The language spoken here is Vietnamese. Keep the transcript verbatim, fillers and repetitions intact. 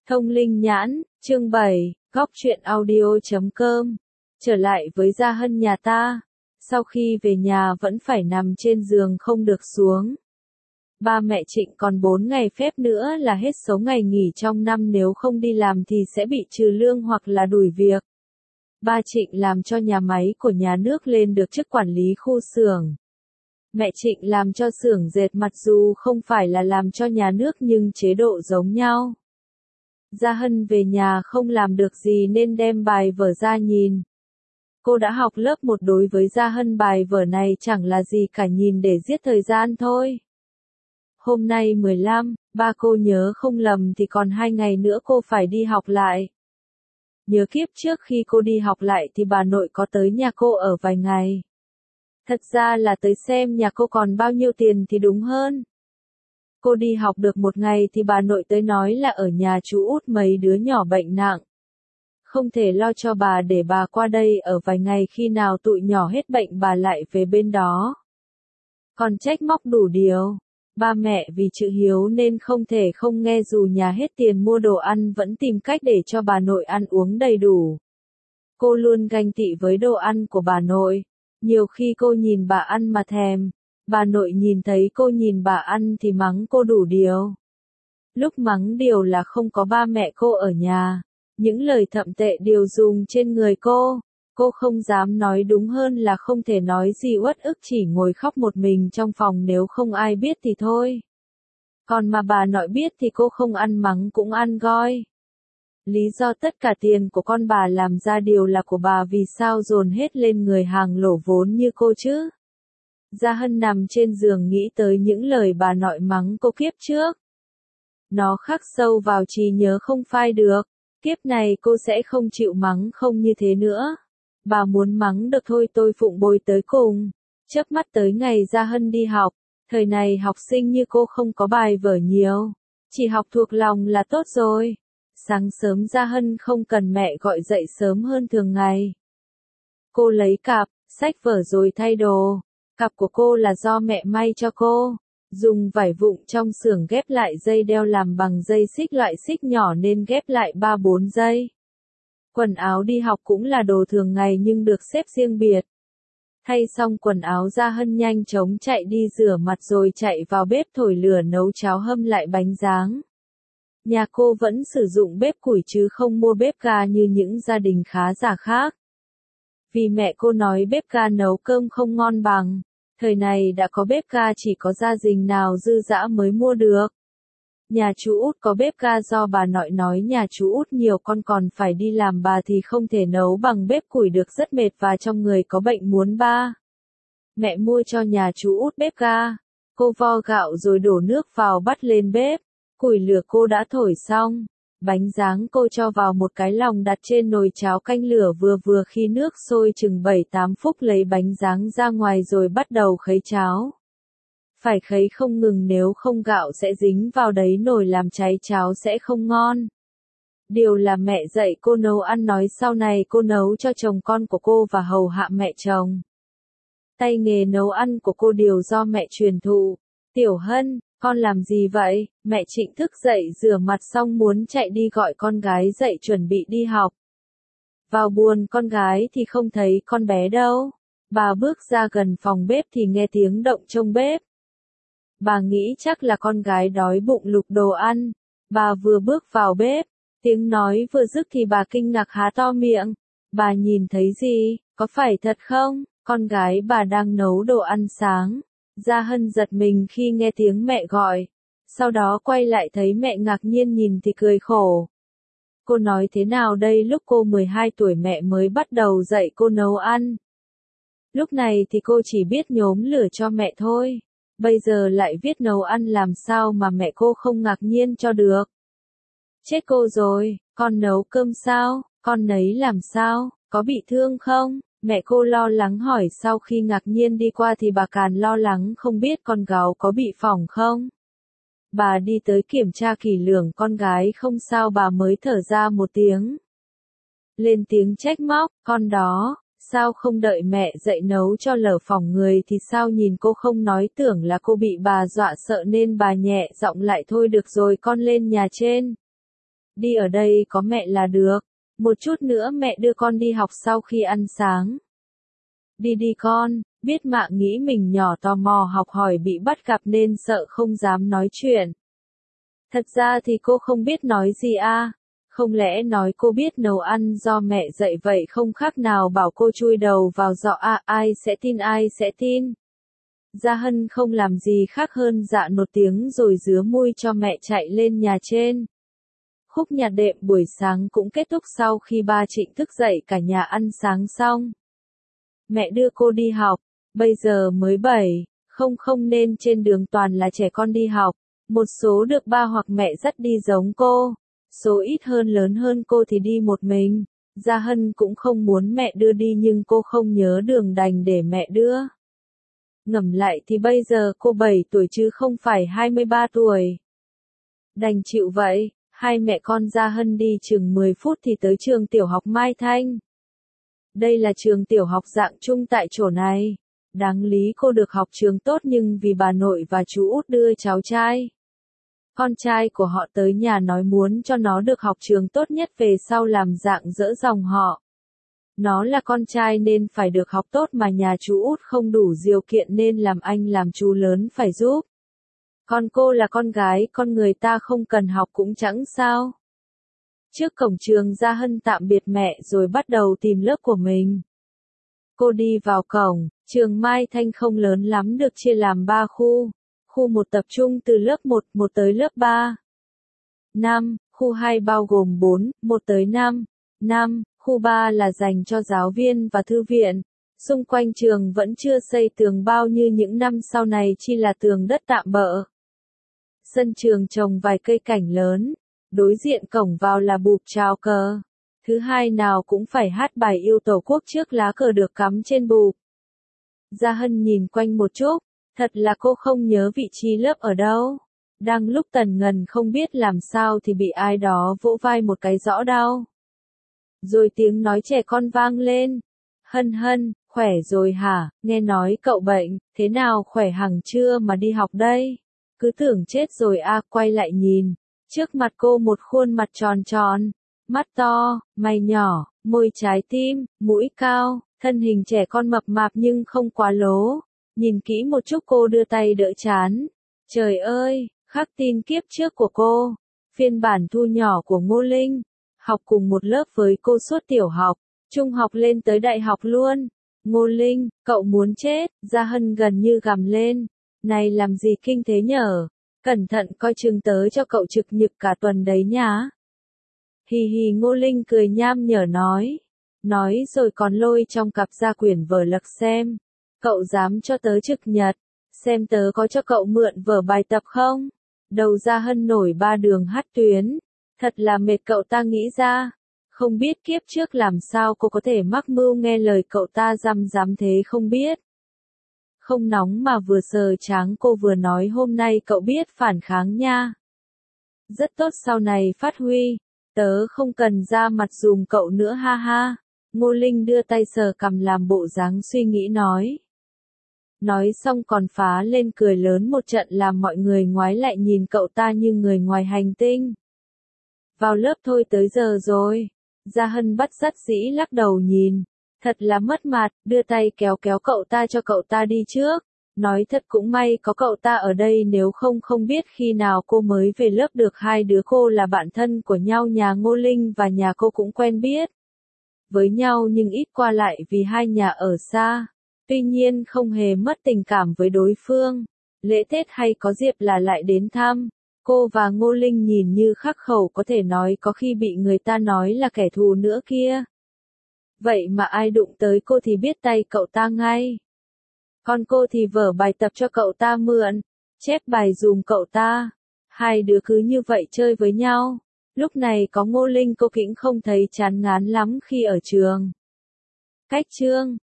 Thông linh nhãn, chương bảy, góc truyện audio chấm com. Trở lại với Gia Hân nhà ta. Sau khi về nhà vẫn phải nằm trên giường không được xuống. Ba mẹ Trịnh còn bốn ngày phép nữa là hết số ngày nghỉ trong năm, nếu không đi làm thì sẽ bị trừ lương hoặc là đuổi việc. Ba Trịnh làm cho nhà máy của nhà nước lên được chức quản lý khu xưởng. Mẹ Trịnh làm cho xưởng dệt, mặc dù không phải là làm cho nhà nước nhưng chế độ giống nhau. Gia Hân về nhà không làm được gì nên đem bài vở ra nhìn. Cô đã học lớp một, đối với Gia Hân bài vở này chẳng là gì cả, nhìn để giết thời gian thôi. Hôm nay mười lăm, ba cô nhớ không lầm thì còn hai ngày nữa cô phải đi học lại. Nhớ kiếp trước khi cô đi học lại thì bà nội có tới nhà cô ở vài ngày. Thật ra là tới xem nhà cô còn bao nhiêu tiền thì đúng hơn. Cô đi học được một ngày thì bà nội tới nói là ở nhà chú út mấy đứa nhỏ bệnh nặng. Không thể lo cho bà, để bà qua đây ở vài ngày, khi nào tụi nhỏ hết bệnh bà lại về bên đó. Còn trách móc đủ điều. Ba mẹ vì chữ hiếu nên không thể không nghe, dù nhà hết tiền mua đồ ăn vẫn tìm cách để cho bà nội ăn uống đầy đủ. Cô luôn ganh tị với đồ ăn của bà nội. Nhiều khi cô nhìn bà ăn mà thèm. Bà nội nhìn thấy cô nhìn bà ăn thì mắng cô đủ điều. Lúc mắng điều là không có ba mẹ cô ở nhà. Những lời thậm tệ đều dùng trên người cô. Cô không dám nói, đúng hơn là không thể nói gì, uất ức chỉ ngồi khóc một mình trong phòng, nếu không ai biết thì thôi. Còn mà bà nội biết thì cô không ăn mắng cũng ăn goi. Lý do tất cả tiền của con bà làm ra đều là của bà, vì sao dồn hết lên người hàng lỗ vốn như cô chứ? Gia Hân nằm trên giường nghĩ tới những lời bà nội mắng cô kiếp trước. Nó khắc sâu vào trí nhớ không phai được. Kiếp này cô sẽ không chịu mắng không như thế nữa. Bà muốn mắng được thôi, tôi phụng bồi tới cùng. Chớp mắt tới ngày Gia Hân đi học. Thời này học sinh như cô không có bài vở nhiều. Chỉ học thuộc lòng là tốt rồi. Sáng sớm Gia Hân không cần mẹ gọi dậy sớm hơn thường ngày. Cô lấy cặp, sách vở rồi thay đồ. Cặp của cô là do mẹ may cho cô. Dùng vải vụn trong xưởng ghép lại dây đeo làm bằng dây xích loại xích nhỏ nên ghép lại ba bốn dây. Quần áo đi học cũng là đồ thường ngày nhưng được xếp riêng biệt. Thay xong quần áo, Gia Hân nhanh chóng chạy đi rửa mặt rồi chạy vào bếp thổi lửa nấu cháo, hâm lại bánh ráng. Nhà cô vẫn sử dụng bếp củi chứ không mua bếp ga như những gia đình khá giả khác. Vì mẹ cô nói bếp ga nấu cơm không ngon bằng. Thời này đã có bếp ga, chỉ có gia đình nào dư dã mới mua được. Nhà chú út có bếp ga do bà nội nói nhà chú út nhiều con còn phải đi làm, bà thì không thể nấu bằng bếp củi được, rất mệt và trong người có bệnh muốn ba. Mẹ mua cho nhà chú út bếp ga. Cô vo gạo rồi đổ nước vào, bắt lên bếp. Củi lửa cô đã thổi xong. Bánh ráng cô cho vào một cái lòng đặt trên nồi cháo, canh lửa vừa vừa, khi nước sôi chừng bảy tám phút lấy bánh ráng ra ngoài rồi bắt đầu khuấy cháo. Phải khuấy không ngừng, nếu không gạo sẽ dính vào đấy nồi làm cháy cháo sẽ không ngon. Điều là mẹ dạy cô nấu ăn, nói sau này cô nấu cho chồng con của cô và hầu hạ mẹ chồng. Tay nghề nấu ăn của cô đều do mẹ truyền thụ. Tiểu Hân, con làm gì vậy? Mẹ Trịnh thức dậy rửa mặt xong muốn chạy đi gọi con gái dậy chuẩn bị đi học. Vào buồng con gái thì không thấy con bé đâu. Bà bước ra gần phòng bếp thì nghe tiếng động trong bếp. Bà nghĩ chắc là con gái đói bụng lục đồ ăn. Bà vừa bước vào bếp, tiếng nói vừa dứt thì bà kinh ngạc há to miệng. Bà nhìn thấy gì? Có phải thật không? Con gái bà đang nấu đồ ăn sáng. Gia Hân giật mình khi nghe tiếng mẹ gọi. Sau đó quay lại thấy mẹ ngạc nhiên nhìn thì cười khổ. Cô nói thế nào đây, lúc cô mười hai tuổi mẹ mới bắt đầu dạy cô nấu ăn. Lúc này thì cô chỉ biết nhốm lửa cho mẹ thôi. Bây giờ lại viết nấu ăn, làm sao mà mẹ cô không ngạc nhiên cho được. Chết cô rồi, con nấu cơm sao, con nấy làm sao, có bị thương không? Mẹ cô lo lắng hỏi. Sau khi ngạc nhiên đi qua thì bà càng lo lắng không biết con gái có bị phỏng không. Bà đi tới kiểm tra kỹ lưỡng con gái không sao, bà mới thở ra một tiếng. Lên tiếng trách móc, con đó, sao không đợi mẹ dậy nấu cho lỡ phỏng người thì sao? Nhìn cô không nói, tưởng là cô bị bà dọa sợ nên bà nhẹ giọng lại, thôi được rồi, con lên nhà trên. Đi ở đây có mẹ là được. Một chút nữa mẹ đưa con đi học sau khi ăn sáng. Đi đi con, biết Mạ nghĩ mình nhỏ tò mò học hỏi bị bắt gặp nên sợ không dám nói chuyện. Thật ra thì cô không biết nói gì à, không lẽ nói cô biết nấu ăn do mẹ dạy vậy không khác nào bảo cô chui đầu vào giọ à, ai sẽ tin ai sẽ tin. Gia Hân không làm gì khác hơn dạ một tiếng rồi dứa mui cho mẹ chạy lên nhà trên. Khúc nhạc đệm buổi sáng cũng kết thúc sau khi ba Trịnh thức dậy cả nhà ăn sáng xong. Mẹ đưa cô đi học, bây giờ mới bảy, không không nên trên đường toàn là trẻ con đi học, một số được ba hoặc mẹ dắt đi giống cô, số ít hơn lớn hơn cô thì đi một mình. Gia Hân cũng không muốn mẹ đưa đi nhưng cô không nhớ đường đành để mẹ đưa. Ngẫm lại thì bây giờ cô bảy tuổi chứ không phải hai mươi ba tuổi. Đành chịu vậy, hai mẹ con Gia Hân đi chừng mười phút thì tới trường tiểu học Mai Thanh. Đây là trường tiểu học dạng chung tại chỗ này. Đáng lý cô được học trường tốt nhưng vì bà nội và chú út đưa cháu trai, con trai của họ tới nhà nói muốn cho nó được học trường tốt nhất về sau làm dạng dỡ dòng họ. Nó là con trai nên phải được học tốt mà nhà chú út không đủ điều kiện nên làm anh làm chú lớn phải giúp. Còn cô là con gái, con người ta không cần học cũng chẳng sao. Trước cổng trường Gia Hân tạm biệt mẹ rồi bắt đầu tìm lớp của mình. Cô đi vào cổng, trường Mai Thanh không lớn lắm được chia làm ba khu. Khu một tập trung từ lớp một, một tới lớp ba. năm, khu hai bao gồm bốn, một tới năm. năm, khu ba là dành cho giáo viên và thư viện. Xung quanh trường vẫn chưa xây tường bao như những năm sau này chỉ là tường đất tạm bợ. Sân trường trồng vài cây cảnh lớn. Đối diện cổng vào là bục trào cờ. Thứ hai nào cũng phải hát bài yêu Tổ quốc trước lá cờ được cắm trên bục. Gia Hân nhìn quanh một chút, thật là cô không nhớ vị trí lớp ở đâu. Đang lúc tần ngần không biết làm sao thì bị ai đó vỗ vai một cái rõ đau. Rồi tiếng nói trẻ con vang lên. Hân Hân, khỏe rồi hả, nghe nói cậu bệnh, thế nào khỏe hằng trưa mà đi học đây? Cứ tưởng chết rồi à, quay lại nhìn. Trước mặt cô một khuôn mặt tròn tròn, mắt to, mày nhỏ, môi trái tim, mũi cao, thân hình trẻ con mập mạp nhưng không quá lố. Nhìn kỹ một chút cô đưa tay đỡ trán. Trời ơi, khắc tin kiếp trước của cô. Phiên bản thu nhỏ của Ngô Linh. Học cùng một lớp với cô suốt tiểu học, trung học lên tới đại học luôn. Ngô Linh, cậu muốn chết, Gia Hân gần như gầm lên. Này làm gì kinh thế nhở? Cẩn thận coi chừng tới cho cậu trực nhực cả tuần đấy nhá. Hì hì Ngô Linh cười nham nhở nói. Nói rồi còn lôi trong cặp ra quyển vở lật xem. Cậu dám cho tớ trực nhật, xem tớ có cho cậu mượn vở bài tập không? Đầu Gia Hân nổi ba đường hát tuyến. Thật là mệt cậu ta nghĩ ra. Không biết kiếp trước làm sao cô có thể mắc mưu nghe lời cậu ta dăm dám thế không biết. Không nóng mà vừa sờ tráng cô vừa nói hôm nay cậu biết phản kháng nha. Rất tốt sau này phát huy. Tớ không cần ra mặt dùm cậu nữa ha ha. Ngô Linh đưa tay sờ cằm làm bộ dáng suy nghĩ nói. Nói xong còn phá lên cười lớn một trận làm mọi người ngoái lại nhìn cậu ta như người ngoài hành tinh. Vào lớp thôi tới giờ rồi. Gia Hân bất đắc dĩ lắc đầu nhìn. Thật là mất mặt, đưa tay kéo kéo cậu ta cho cậu ta đi trước. Nói thật cũng may có cậu ta ở đây nếu không không biết khi nào cô mới về lớp được hai đứa cô là bạn thân của nhau nhà Ngô Linh và nhà cô cũng quen biết. Với nhau nhưng ít qua lại vì hai nhà ở xa. Tuy nhiên không hề mất tình cảm với đối phương. Lễ Tết hay có dịp là lại đến thăm. Cô và Ngô Linh nhìn như khắc khẩu có thể nói có khi bị người ta nói là kẻ thù nữa kia. Vậy mà ai đụng tới cô thì biết tay cậu ta ngay. Còn cô thì vở bài tập cho cậu ta mượn, chép bài dùm cậu ta. Hai đứa cứ như vậy chơi với nhau. Lúc này có Ngô Linh cô cũng không thấy chán ngán lắm khi ở trường. Cách chương